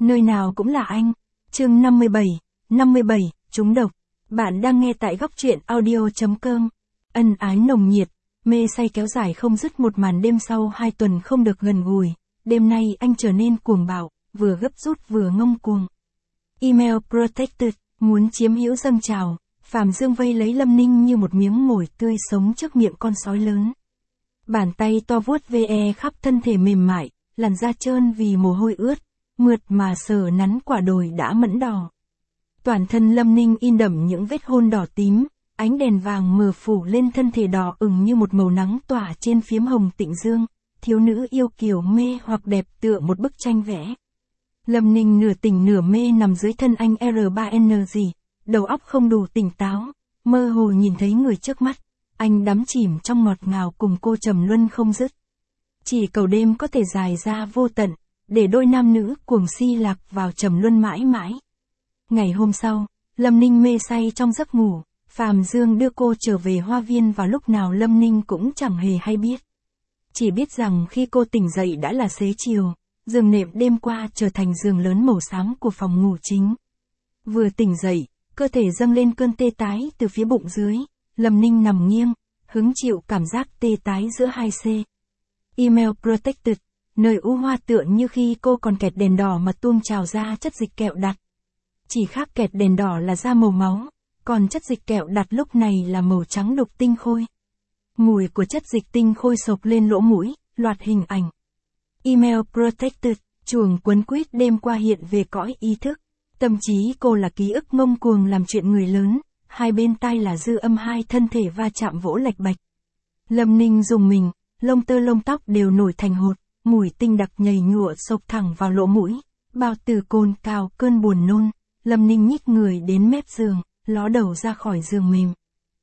Nơi nào cũng là anh. Chương 57, trúng độc. Bạn đang nghe tại góc truyện audio.com. Ân ái nồng nhiệt, mê say kéo dài không dứt một màn đêm sau 2 tuần không được gần gũi. Đêm nay anh trở nên cuồng bạo, vừa gấp rút vừa ngông cuồng. Email protected, muốn chiếm hữu dâng trào. Phạm Dương vây lấy Lâm Ninh như một miếng mồi tươi sống trước miệng con sói lớn. Bàn tay to vuốt ve khắp thân thể mềm mại, làn da trơn vì mồ hôi ướt, mượt mà sờ nắn quả đồi đã mẫn đỏ. Toàn thân Lâm Ninh in đậm những vết hôn đỏ tím, ánh đèn vàng mờ phủ lên thân thể đỏ ửng như một màu nắng tỏa trên phiếm hồng tịnh dương, thiếu nữ yêu kiều mê hoặc đẹp tựa một bức tranh vẽ. Lâm Ninh nửa tỉnh nửa mê nằm dưới thân anh R3NG, đầu óc không đủ tỉnh táo, mơ hồ nhìn thấy người trước mắt, anh đắm chìm trong ngọt ngào cùng cô trầm luân không dứt. Chỉ cầu đêm có thể dài ra vô tận, để đôi nam nữ cuồng si lạc vào trầm luân mãi mãi. Ngày hôm sau, Lâm Ninh mê say trong giấc ngủ, Phạm Dương đưa cô trở về hoa viên vào lúc nào Lâm Ninh cũng chẳng hề hay biết. Chỉ biết rằng khi cô tỉnh dậy đã là xế chiều, giường nệm đêm qua trở thành giường lớn màu xám của phòng ngủ chính. Vừa tỉnh dậy, cơ thể dâng lên cơn tê tái từ phía bụng dưới, Lâm Ninh nằm nghiêng, hứng chịu cảm giác tê tái giữa hai C. Email protected, nơi u hoa tựa như khi cô còn kẹt đèn đỏ mà tuôn trào ra chất dịch kẹo đặc. Chỉ khác kẹt đèn đỏ là da màu máu, còn chất dịch kẹo đặc lúc này là màu trắng đục tinh khôi. Mùi của chất dịch tinh khôi sộc lên lỗ mũi, loạt hình ảnh. Email protected, chuồng quấn quýt đêm qua hiện về cõi ý thức. Tâm trí cô là ký ức ngông cuồng làm chuyện người lớn, hai bên tai là dư âm hai thân thể va chạm vỗ lạch bạch. Lâm Ninh rùng mình, lông tơ lông tóc đều nổi thành hột, mùi tinh đặc nhầy nhụa xộc thẳng vào lỗ mũi, bao tử cồn cào cơn buồn nôn. Lâm Ninh nhích người đến mép giường, ló đầu ra khỏi giường mềm.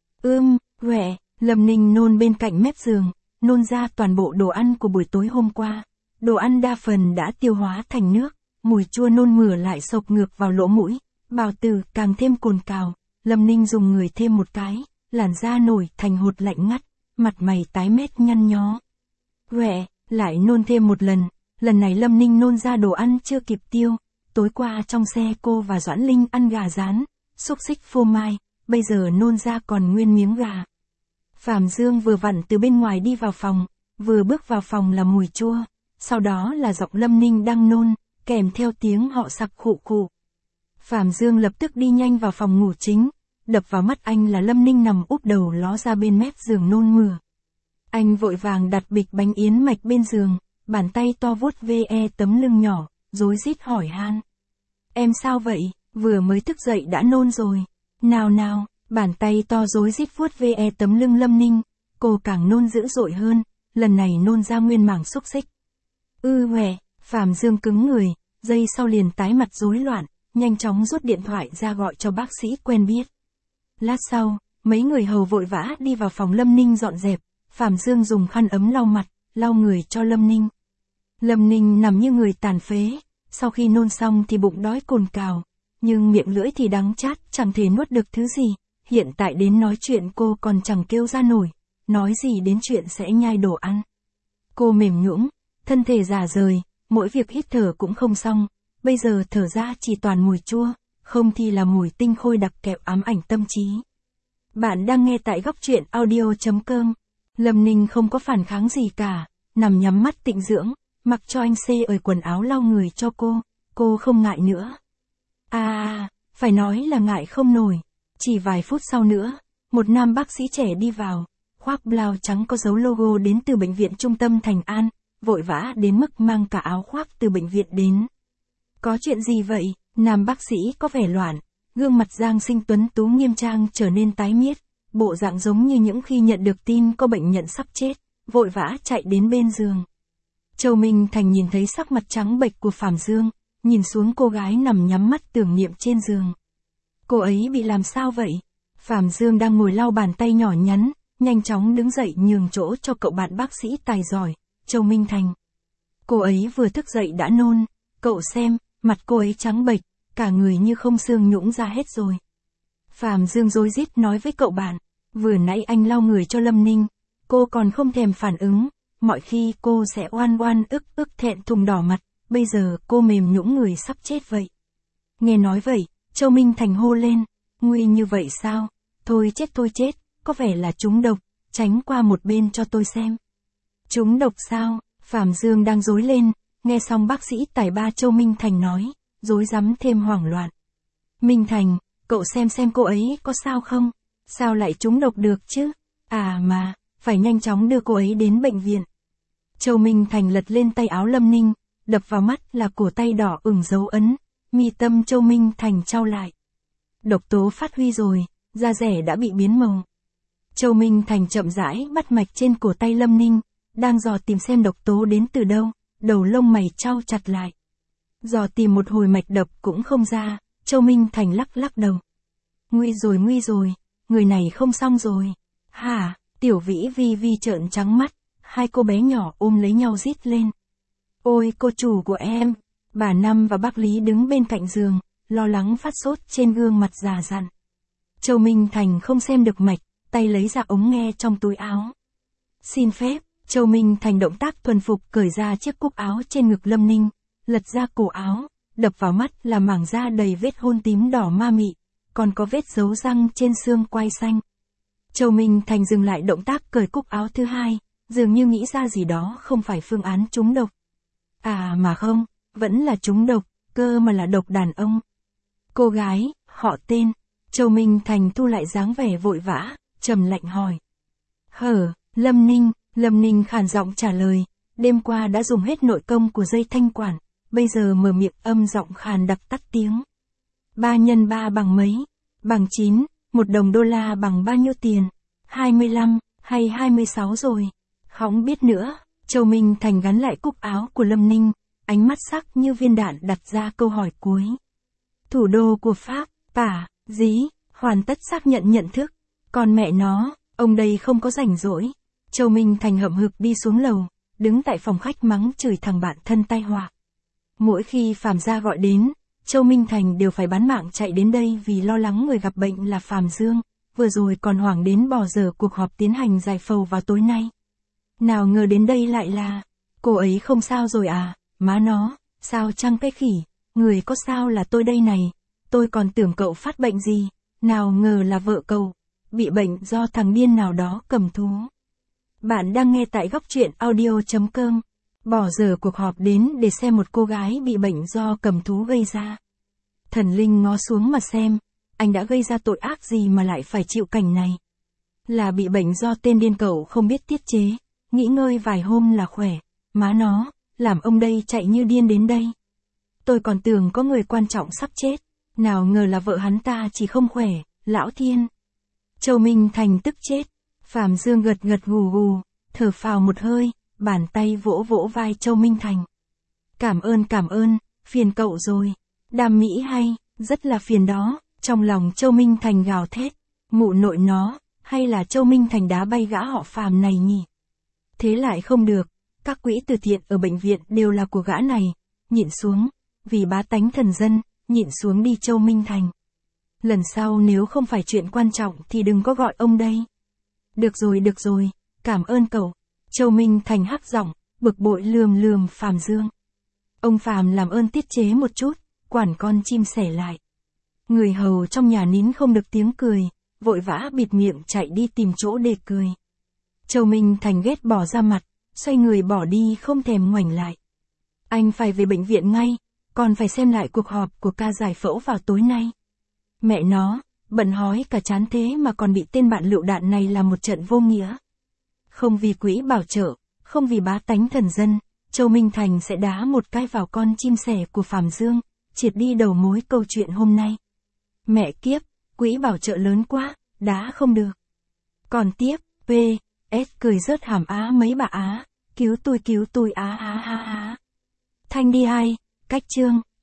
Quẹ, Lâm Ninh nôn bên cạnh mép giường, nôn ra toàn bộ đồ ăn của buổi tối hôm qua. Đồ ăn đa phần đã tiêu hóa thành nước, mùi chua nôn mửa lại xộc ngược vào lỗ mũi, bào tử càng thêm cồn cào. Lâm Ninh dùng người thêm một cái, làn da nổi thành hột lạnh ngắt, mặt mày tái mét nhăn nhó. Quẹ, lại nôn thêm một lần này Lâm Ninh nôn ra đồ ăn chưa kịp tiêu. Tối qua trong xe cô và Doãn Linh ăn gà rán, xúc xích phô mai, bây giờ nôn ra còn nguyên miếng gà. Phạm Dương vừa vặn từ bên ngoài đi vào phòng, vừa bước vào phòng là mùi chua, sau đó là giọng Lâm Ninh đang nôn, kèm theo tiếng họ sặc khụ khụ. Phạm Dương lập tức đi nhanh vào phòng ngủ chính, đập vào mắt anh là Lâm Ninh nằm úp đầu ló ra bên mép giường nôn mửa. Anh vội vàng đặt bịch bánh yến mạch bên giường, bàn tay to vuốt ve tấm lưng nhỏ, rối rít hỏi han. Em sao vậy, vừa mới thức dậy đã nôn rồi. Nào, bàn tay to rối rít vuốt ve tấm lưng Lâm Ninh, cô càng nôn dữ dội hơn, lần này nôn ra nguyên mảng xúc xích. Phạm Dương cứng người, giây sau liền tái mặt rối loạn, nhanh chóng rút điện thoại ra gọi cho bác sĩ quen biết. Lát sau, mấy người hầu vội vã đi vào phòng Lâm Ninh dọn dẹp, Phạm Dương dùng khăn ấm lau mặt, lau người cho Lâm Ninh. Lâm Ninh nằm như người tàn phế, sau khi nôn xong thì bụng đói cồn cào, nhưng miệng lưỡi thì đắng chát, chẳng thể nuốt được thứ gì, hiện tại đến nói chuyện cô còn chẳng kêu ra nổi, nói gì đến chuyện sẽ nhai đồ ăn. Cô mềm nhũn, thân thể rã rời, mỗi việc hít thở cũng không xong, bây giờ thở ra chỉ toàn mùi chua, không thì là mùi tinh khôi đặc kẹo ám ảnh tâm trí. Bạn đang nghe tại góc truyện audio.com. Lâm Ninh không có phản kháng gì cả, nằm nhắm mắt tịnh dưỡng, mặc cho anh ơi quần áo lau người cho cô không ngại nữa. Phải nói là ngại không nổi. Chỉ vài phút sau nữa, một nam bác sĩ trẻ đi vào, khoác blau trắng có dấu logo đến từ bệnh viện trung tâm Thành An, vội vã đến mức mang cả áo khoác từ bệnh viện đến. Có chuyện gì vậy? Nam bác sĩ có vẻ loạn, gương mặt Giang Sinh tuấn tú nghiêm trang trở nên tái miết, bộ dạng giống như những khi nhận được tin có bệnh nhân sắp chết, vội vã chạy đến bên giường. Châu Minh Thành nhìn thấy sắc mặt trắng bệch của Phạm Dương, nhìn xuống cô gái nằm nhắm mắt tưởng niệm trên giường. Cô ấy bị làm sao vậy? Phạm Dương đang ngồi lau bàn tay nhỏ nhắn, nhanh chóng đứng dậy nhường chỗ cho cậu bạn bác sĩ tài giỏi, Châu Minh Thành. Cô ấy vừa thức dậy đã nôn, cậu xem, mặt cô ấy trắng bệch, cả người như không xương nhũn ra hết rồi. Phạm Dương rối rít nói với cậu bạn, vừa nãy anh lau người cho Lâm Ninh, cô còn không thèm phản ứng, mọi khi cô sẽ oan ức thẹn thùng đỏ mặt, bây giờ cô mềm nhũn người sắp chết vậy. Nghe nói vậy, Châu Minh Thành hô lên, nguy như vậy sao? Thôi chết, có vẻ là trúng độc, tránh qua một bên cho tôi xem. Trúng độc sao? Phạm Dương đang rối lên, nghe xong bác sĩ tài ba Châu Minh Thành nói, rối rắm thêm hoảng loạn. Minh Thành, cậu xem cô ấy có sao không? Sao lại trúng độc được chứ? À mà, phải nhanh chóng đưa cô ấy đến bệnh viện. Châu Minh Thành lật lên tay áo Lâm Ninh, đập vào mắt là cổ tay đỏ ửng dấu ấn, mi tâm Châu Minh Thành trao lại. Độc tố phát huy rồi, da rẻ đã bị biến màu. Châu Minh Thành chậm rãi bắt mạch trên cổ tay Lâm Ninh, đang dò tìm xem độc tố đến từ đâu, đầu lông mày trao chặt lại. Dò tìm một hồi mạch đập cũng không ra, Châu Minh Thành lắc đầu. Nguy rồi, người này không xong rồi. Hả? Tiểu Vĩ Vi trợn trắng mắt, hai cô bé nhỏ ôm lấy nhau rít lên. Ôi cô chủ của em, bà Năm và bác Lý đứng bên cạnh giường, lo lắng phát sốt trên gương mặt già dặn. Châu Minh Thành không xem được mạch, tay lấy ra ống nghe trong túi áo. Xin phép, Châu Minh Thành động tác thuần phục cởi ra chiếc cúc áo trên ngực Lâm Ninh, lật ra cổ áo, đập vào mắt là mảng da đầy vết hôn tím đỏ ma mị, còn có vết dấu răng trên xương quai xanh. Châu Minh Thành dừng lại động tác cởi cúc áo thứ hai, dường như nghĩ ra gì đó không phải phương án trúng độc. À mà không, vẫn là trúng độc, cơ mà là độc đàn ông. Cô gái, họ tên, Châu Minh Thành thu lại dáng vẻ vội vã, trầm lạnh hỏi. Lâm Ninh khàn giọng trả lời, đêm qua đã dùng hết nội công của dây thanh quản, bây giờ mở miệng âm giọng khàn đặc tắt tiếng. 3 x 3 bằng mấy? Bằng 9, $1 bằng bao nhiêu tiền? 25, hay 26 rồi? Không biết nữa, Châu Minh Thành gắn lại cúc áo của Lâm Ninh, ánh mắt sắc như viên đạn đặt ra câu hỏi cuối. Thủ đô của Pháp, Dí, hoàn tất xác nhận thức. Còn mẹ nó, ông đây không có rảnh rỗi. Châu Minh Thành hậm hực đi xuống lầu, đứng tại phòng khách mắng chửi thằng bạn thân tai họa. Mỗi khi Phạm gia gọi đến, Châu Minh Thành đều phải bán mạng chạy đến đây vì lo lắng người gặp bệnh là Phạm Dương, vừa rồi còn hoảng đến bỏ dở cuộc họp tiến hành giải phẫu vào tối nay. Nào ngờ đến đây lại là, cô ấy không sao rồi à, má nó, sao chăng cái khỉ, người có sao là tôi đây này, tôi còn tưởng cậu phát bệnh gì, nào ngờ là vợ cậu, bị bệnh do thằng điên nào đó cầm thú. Bạn đang nghe tại góc truyện audio.com. Bỏ dở cuộc họp đến để xem một cô gái bị bệnh do cầm thú gây ra. Thần linh ngó xuống mà xem, anh đã gây ra tội ác gì mà lại phải chịu cảnh này. Là bị bệnh do tên điên cậu không biết tiết chế, nghỉ ngơi vài hôm là khỏe, má nó, làm ông đây chạy như điên đến đây. Tôi còn tưởng có người quan trọng sắp chết, nào ngờ là vợ hắn ta chỉ không khỏe, lão thiên. Châu Minh Thành tức chết, Phạm Dương gật gù, thở phào một hơi, bàn tay vỗ vai Châu Minh Thành. Cảm ơn, phiền cậu rồi. Đam mỹ hay, rất là phiền đó, trong lòng Châu Minh Thành gào thét, mụ nội nó, hay là Châu Minh Thành đá bay gã họ Phạm này nhỉ? Thế lại không được, các quỹ từ thiện ở bệnh viện đều là của gã này, nhịn xuống, vì bá tánh thần dân, nhịn xuống đi Châu Minh Thành. Lần sau nếu không phải chuyện quan trọng thì đừng có gọi ông đây. Được rồi, cảm ơn cậu. Châu Minh Thành hắc giọng, bực bội lườm Phạm Dương. Ông Phạm làm ơn tiết chế một chút, quản con chim sẻ lại. Người hầu trong nhà nín không được tiếng cười, vội vã bịt miệng chạy đi tìm chỗ để cười. Châu Minh Thành ghét bỏ ra mặt, xoay người bỏ đi không thèm ngoảnh lại. Anh phải về bệnh viện ngay, còn phải xem lại cuộc họp của ca giải phẫu vào tối nay. Mẹ nó, bận hói cả chán thế mà còn bị tên bạn lựu đạn này làm một trận vô nghĩa. Không vì quỹ bảo trợ, không vì bá tánh thần dân, Châu Minh Thành sẽ đá một cái vào con chim sẻ của Phạm Dương, triệt đi đầu mối câu chuyện hôm nay. Mẹ kiếp, quỹ bảo trợ lớn quá, đá không được. Còn tiếp, P.S. cười rớt hàm á mấy bà á, cứu tôi á. Thanh đi hai, cách chương.